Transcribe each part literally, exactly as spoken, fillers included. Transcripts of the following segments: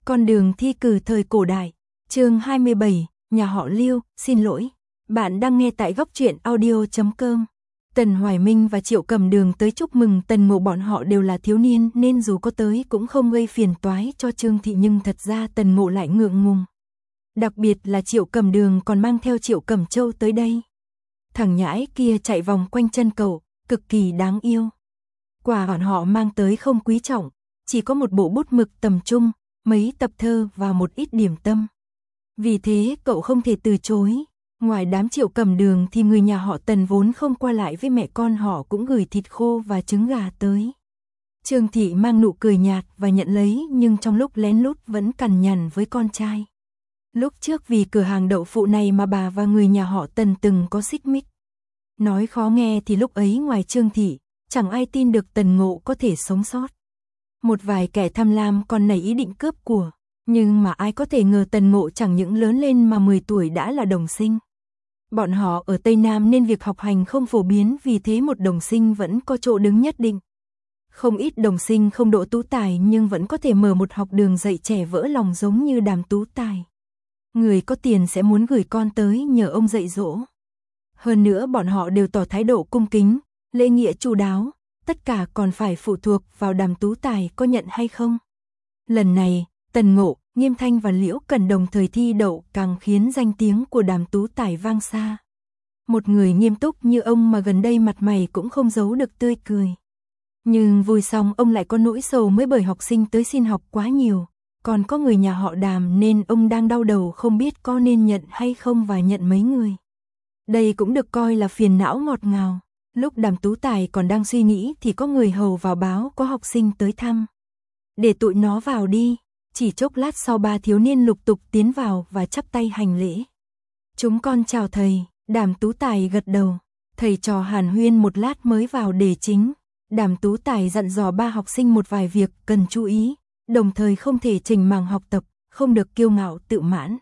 Con đường thi cử thời cổ đại, chương hai mươi bảy, nhà họ Lưu, xin lỗi. Bạn đang nghe tại góc truyện audio chấm com. Tần Hoài Minh và Triệu Cầm Đường tới chúc mừng Tần Ngộ, bọn họ đều là thiếu niên nên dù có tới cũng không gây phiền toái cho Trương Thị, nhưng thật ra Tần Ngộ lại ngượng ngùng. Đặc biệt là Triệu Cầm Đường còn mang theo Triệu Cẩm Châu tới đây. Thằng nhãi kia chạy vòng quanh chân cậu, cực kỳ đáng yêu. Quà bọn họ mang tới không quý trọng, chỉ có một bộ bút mực tầm trung, mấy tập thơ và một ít điểm tâm. Vì thế cậu không thể từ chối. Ngoài đám Triệu Cầm Đường thì người nhà họ Tần vốn không qua lại với mẹ con họ cũng gửi thịt khô và trứng gà tới. Trương Thị mang nụ cười nhạt và nhận lấy, nhưng trong lúc lén lút vẫn cằn nhằn với con trai. Lúc trước vì cửa hàng đậu phụ này mà bà và người nhà họ Tần từng có xích mích. Nói khó nghe thì lúc ấy ngoài Trương Thị, chẳng ai tin được Tần Ngộ có thể sống sót. Một vài kẻ tham lam còn nảy ý định cướp của, nhưng mà ai có thể ngờ Tần Ngộ chẳng những lớn lên mà mười tuổi đã là đồng sinh. Bọn họ ở Tây Nam nên việc học hành không phổ biến, vì thế một đồng sinh vẫn có chỗ đứng nhất định. Không ít đồng sinh không độ tú tài nhưng vẫn có thể mở một học đường dạy trẻ vỡ lòng giống như Đàm Tú Tài. Người có tiền sẽ muốn gửi con tới nhờ ông dạy dỗ. Hơn nữa bọn họ đều tỏ thái độ cung kính, lễ nghĩa chu đáo, tất cả còn phải phụ thuộc vào Đàm Tú Tài có nhận hay không. Lần này, Tần Ngộ, Nghiêm Thanh và Liễu Cần đồng thời thi đậu càng khiến danh tiếng của Đàm Tú Tài vang xa. Một người nghiêm túc như ông mà gần đây mặt mày cũng không giấu được tươi cười. Nhưng vui xong ông lại có nỗi sầu mới bởi học sinh tới xin học quá nhiều, còn có người nhà họ Đàm nên ông đang đau đầu không biết có nên nhận hay không và nhận mấy người. Đây cũng được coi là phiền não ngọt ngào. Lúc Đàm Tú Tài còn đang suy nghĩ thì có người hầu vào báo có học sinh tới thăm. Để tụi nó vào đi. Chỉ chốc lát sau ba thiếu niên lục tục tiến vào và chắp tay hành lễ. Chúng con chào thầy. Đàm Tú Tài gật đầu. Thầy trò hàn huyên một lát mới vào đề chính. Đàm Tú Tài dặn dò ba học sinh một vài việc cần chú ý, đồng thời không thể chểnh màng học tập, không được kiêu ngạo tự mãn.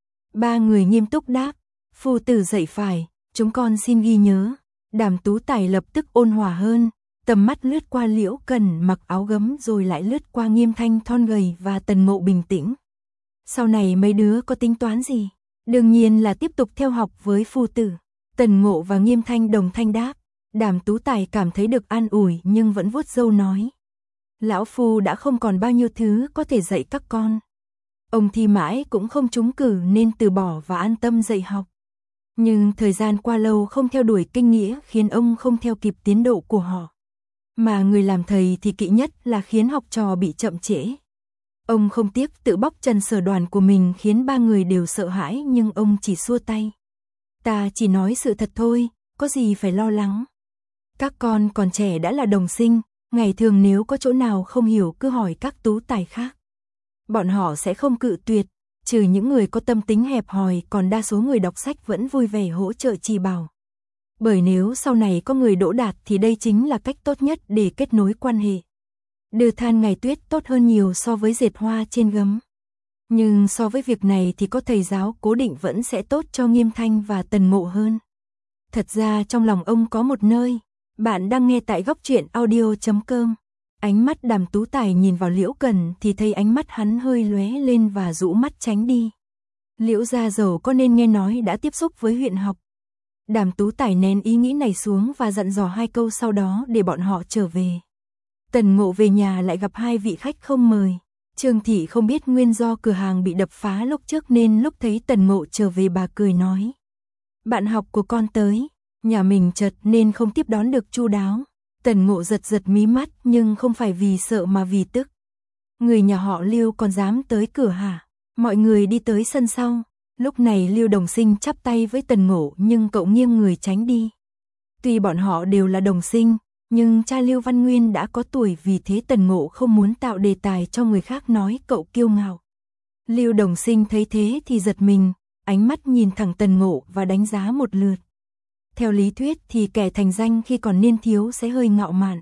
Ba người nghiêm túc đáp. Phu tử dạy phải, chúng con xin ghi nhớ. Đàm Tú Tài lập tức ôn hòa hơn, tầm mắt lướt qua Liễu Cần mặc áo gấm rồi lại lướt qua Nghiêm Thanh thon gầy và Tần Ngộ bình tĩnh. Sau này mấy đứa có tính toán gì? Đương nhiên là tiếp tục theo học với phu tử. Tần Ngộ và Nghiêm Thanh đồng thanh đáp. Đàm Tú Tài cảm thấy được an ủi nhưng vẫn vuốt râu nói. Lão phu đã không còn bao nhiêu thứ có thể dạy các con. Ông thi mãi cũng không trúng cử nên từ bỏ và an tâm dạy học. Nhưng thời gian qua lâu không theo đuổi kinh nghĩa khiến ông không theo kịp tiến độ của họ. Mà người làm thầy thì kỵ nhất là khiến học trò bị chậm trễ. Ông không tiếc tự bóc trần sở đoàn của mình khiến ba người đều sợ hãi, nhưng ông chỉ xua tay. Ta chỉ nói sự thật thôi, có gì phải lo lắng. Các con còn trẻ đã là đồng sinh, ngày thường nếu có chỗ nào không hiểu cứ hỏi các tú tài khác. Bọn họ sẽ không cự tuyệt. Trừ những người có tâm tính hẹp hòi, còn đa số người đọc sách vẫn vui vẻ hỗ trợ chỉ bảo. Bởi nếu sau này có người đỗ đạt thì đây chính là cách tốt nhất để kết nối quan hệ. Đưa than ngày tuyết tốt hơn nhiều so với dệt hoa trên gấm. Nhưng so với việc này thì có thầy giáo cố định vẫn sẽ tốt cho Nghiêm Thanh và Tần Ngộ hơn. Thật ra trong lòng ông có một nơi. Bạn đang nghe tại góc truyện audio chấm com. Ánh mắt Đàm Tú Tài nhìn vào Liễu Cần thì thấy ánh mắt hắn hơi lóe lên và rũ mắt tránh đi. Liễu gia giàu có nên nghe nói đã tiếp xúc với huyện học. Đàm Tú Tài nén ý nghĩ này xuống và dặn dò hai câu sau đó để bọn họ trở về. Tần Ngộ về nhà lại gặp hai vị khách không mời. Trương Thị không biết nguyên do cửa hàng bị đập phá lúc trước nên lúc thấy Tần Ngộ trở về bà cười nói. Bạn học của con tới, nhà mình chật nên không tiếp đón được chu đáo. Tần Ngộ giật giật mí mắt nhưng không phải vì sợ mà vì tức. Người nhà họ Lưu còn dám tới cửa hả? Mọi người đi tới sân sau. Lúc này Lưu Đồng Sinh chắp tay với Tần Ngộ nhưng cậu nghiêng người tránh đi. Tuy bọn họ đều là đồng sinh, nhưng cha Lưu Văn Nguyên đã có tuổi, vì thế Tần Ngộ không muốn tạo đề tài cho người khác nói cậu kiêu ngạo. Lưu Đồng Sinh thấy thế thì giật mình, ánh mắt nhìn thẳng Tần Ngộ và đánh giá một lượt. Theo lý thuyết thì kẻ thành danh khi còn niên thiếu sẽ hơi ngạo mạn.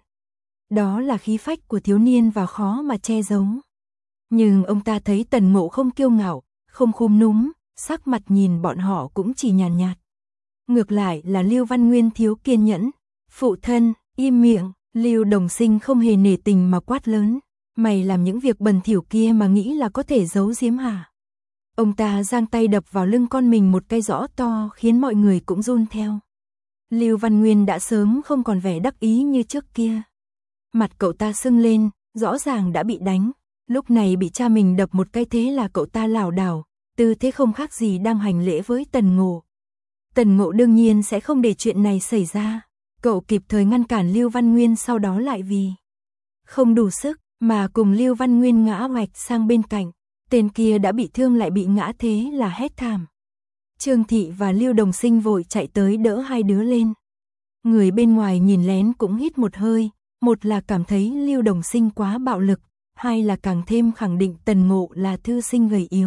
Đó là khí phách của thiếu niên và khó mà che giấu. Nhưng ông ta thấy Tần Ngộ không kiêu ngạo, không khúm núm, sắc mặt nhìn bọn họ cũng chỉ nhàn nhạt, nhạt. Ngược lại là Lưu Văn Nguyên thiếu kiên nhẫn. Phụ thân, im miệng. Lưu Đồng Sinh không hề nể tình mà quát lớn. Mày làm những việc bẩn thỉu kia mà nghĩ là có thể giấu giếm hả? Ông ta giang tay đập vào lưng con mình một cái rõ to khiến mọi người cũng run theo. Lưu Văn Nguyên đã sớm không còn vẻ đắc ý như trước kia. Mặt cậu ta sưng lên, rõ ràng đã bị đánh. Lúc này bị cha mình đập một cái thế là cậu ta lảo đảo, tư thế không khác gì đang hành lễ với Tần Ngộ. Tần Ngộ đương nhiên sẽ không để chuyện này xảy ra. Cậu kịp thời ngăn cản Lưu Văn Nguyên, sau đó lại vì không đủ sức mà cùng Lưu Văn Nguyên ngã oạch sang bên cạnh. Tên kia đã bị thương lại bị ngã thế là hét thảm. Trương Thị và Lưu Đồng Sinh vội chạy tới đỡ hai đứa lên. Người bên ngoài nhìn lén cũng hít một hơi, một là cảm thấy Lưu Đồng Sinh quá bạo lực, hai là càng thêm khẳng định Tần Ngộ là thư sinh gầy yếu.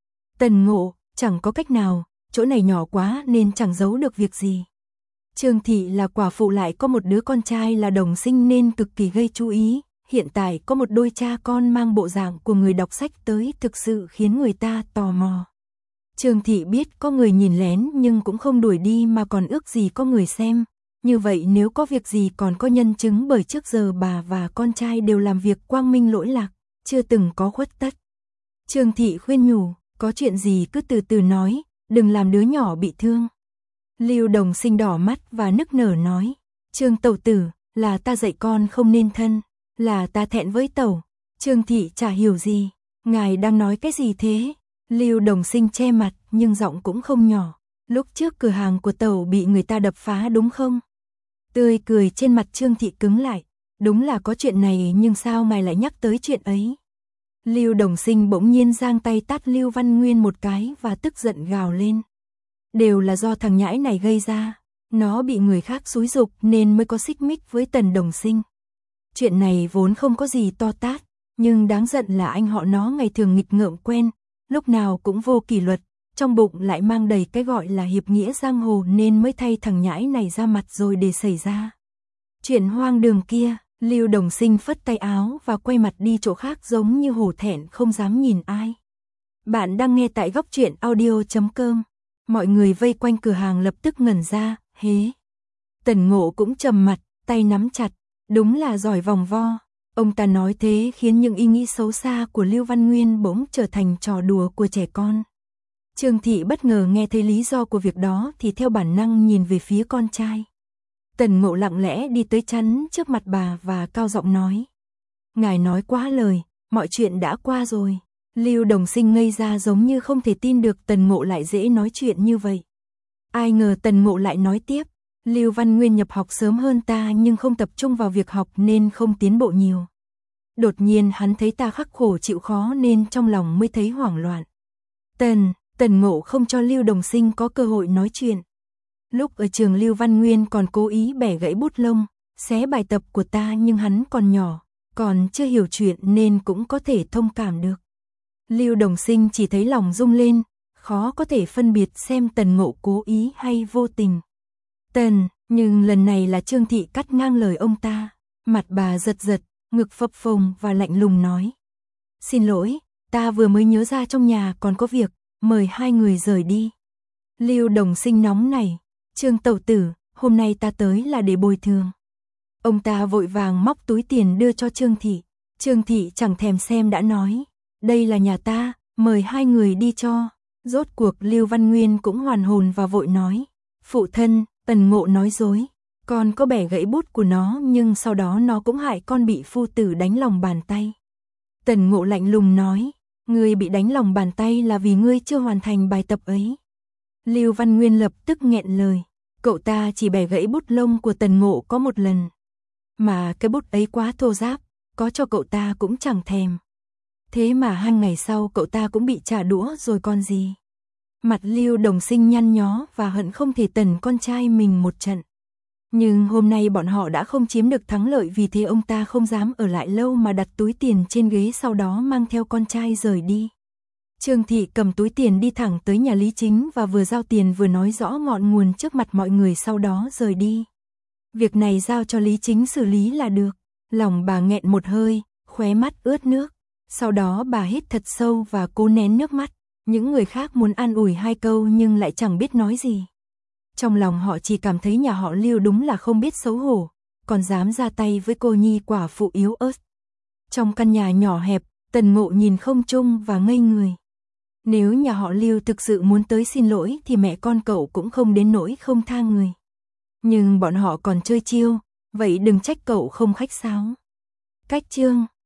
Tần Ngộ, chẳng có cách nào, chỗ này nhỏ quá nên chẳng giấu được việc gì. Trương Thị là quả phụ lại có một đứa con trai là Đồng Sinh nên cực kỳ gây chú ý. Hiện tại có một đôi cha con mang bộ dạng của người đọc sách tới thực sự khiến người ta tò mò. Trương Thị biết có người nhìn lén nhưng cũng không đuổi đi mà còn ước gì có người xem. Như vậy nếu có việc gì còn có nhân chứng, bởi trước giờ bà và con trai đều làm việc quang minh lỗi lạc, chưa từng có khuất tất. Trương Thị khuyên nhủ, có chuyện gì cứ từ từ nói, đừng làm đứa nhỏ bị thương. Lưu Đồng Sinh đỏ mắt và nức nở nói, Trương tẩu tử, là ta dạy con không nên thân, là ta thẹn với tẩu. Trương Thị chả hiểu gì, ngài đang nói cái gì thế? Lưu Đồng Sinh che mặt nhưng giọng cũng không nhỏ, lúc trước cửa hàng của tẩu bị người ta đập phá đúng không? Tươi cười trên mặt Trương Thị cứng lại, đúng là có chuyện này nhưng sao mày lại nhắc tới chuyện ấy? Lưu Đồng Sinh bỗng nhiên giang tay tát Lưu Văn Nguyên một cái và tức giận gào lên. Đều là do thằng nhãi này gây ra, nó bị người khác xúi giục nên mới có xích mích với Tần Đồng Sinh. Chuyện này vốn không có gì to tát, nhưng đáng giận là anh họ nó ngày thường nghịch ngợm quen, lúc nào cũng vô kỷ luật, trong bụng lại mang đầy cái gọi là hiệp nghĩa giang hồ nên mới thay thằng nhãi này ra mặt rồi để xảy ra chuyện hoang đường kia. Lưu Đồng Sinh phất tay áo và quay mặt đi chỗ khác giống như hổ thẹn không dám nhìn ai. Bạn đang nghe tại góc truyện audio chấm com. Mọi người vây quanh cửa hàng lập tức ngẩn ra, hế. Tần Ngộ cũng trầm mặt, tay nắm chặt, đúng là giỏi vòng vo. Ông ta nói thế khiến những ý nghĩ xấu xa của Lưu Văn Nguyên bỗng trở thành trò đùa của trẻ con. Trương Thị bất ngờ nghe thấy lý do của việc đó thì theo bản năng nhìn về phía con trai. Tần Ngộ lặng lẽ đi tới chắn trước mặt bà và cao giọng nói. Ngài nói quá lời, mọi chuyện đã qua rồi. Lưu Đồng Sinh ngây ra giống như không thể tin được Tần Ngộ lại dễ nói chuyện như vậy. Ai ngờ Tần Ngộ lại nói tiếp. Lưu Văn Nguyên nhập học sớm hơn ta nhưng không tập trung vào việc học nên không tiến bộ nhiều. Đột nhiên hắn thấy ta khắc khổ chịu khó nên trong lòng mới thấy hoảng loạn. Tần, Tần Ngộ không cho Lưu Đồng Sinh có cơ hội nói chuyện. Lúc ở trường Lưu Văn Nguyên còn cố ý bẻ gãy bút lông, xé bài tập của ta nhưng hắn còn nhỏ, còn chưa hiểu chuyện nên cũng có thể thông cảm được. Lưu Đồng Sinh chỉ thấy lòng rung lên, khó có thể phân biệt xem Tần Ngộ cố ý hay vô tình. Tần, nhưng lần này là Trương Thị cắt ngang lời ông ta, mặt bà giật giật, ngực phập phồng và lạnh lùng nói. Xin lỗi, ta vừa mới nhớ ra trong nhà còn có việc, mời hai người rời đi. Lưu Đồng Sinh nóng này, Trương tẩu tử, hôm nay ta tới là để bồi thường. Ông ta vội vàng móc túi tiền đưa cho Trương Thị. Trương Thị chẳng thèm xem đã nói, đây là nhà ta, mời hai người đi cho. Rốt cuộc Lưu Văn Nguyên cũng hoàn hồn và vội nói, phụ thân, Tần Ngộ nói dối, con có bẻ gãy bút của nó nhưng sau đó nó cũng hại con bị phu tử đánh lòng bàn tay. Tần Ngộ lạnh lùng nói, ngươi bị đánh lòng bàn tay là vì ngươi chưa hoàn thành bài tập ấy. Lưu Văn Nguyên lập tức nghẹn lời, cậu ta chỉ bẻ gãy bút lông của Tần Ngộ có một lần. Mà cái bút ấy quá thô ráp, có cho cậu ta cũng chẳng thèm. Thế mà hai ngày sau cậu ta cũng bị trả đũa rồi còn gì. Mặt Lưu Đồng Sinh nhăn nhó và hận không thể tần con trai mình một trận. Nhưng hôm nay bọn họ đã không chiếm được thắng lợi, vì thế ông ta không dám ở lại lâu mà đặt túi tiền trên ghế, sau đó mang theo con trai rời đi. Trương Thị cầm túi tiền đi thẳng tới nhà Lý Chính và vừa giao tiền vừa nói rõ ngọn nguồn trước mặt mọi người, sau đó rời đi. Việc này giao cho Lý Chính xử lý là được. Lòng bà nghẹn một hơi, khóe mắt ướt nước. Sau đó bà hít thật sâu và cố nén nước mắt. Những người khác muốn an ủi hai câu nhưng lại chẳng biết nói gì. Trong lòng họ chỉ cảm thấy nhà họ Lưu đúng là không biết xấu hổ, còn dám ra tay với cô nhi quả phụ yếu ớt. Trong căn nhà nhỏ hẹp, Tần Ngộ nhìn không trung và ngây người. Nếu nhà họ Lưu thực sự muốn tới xin lỗi thì mẹ con cậu cũng không đến nỗi không tha người. Nhưng bọn họ còn chơi chiêu, vậy đừng trách cậu không khách sáo. Cách chương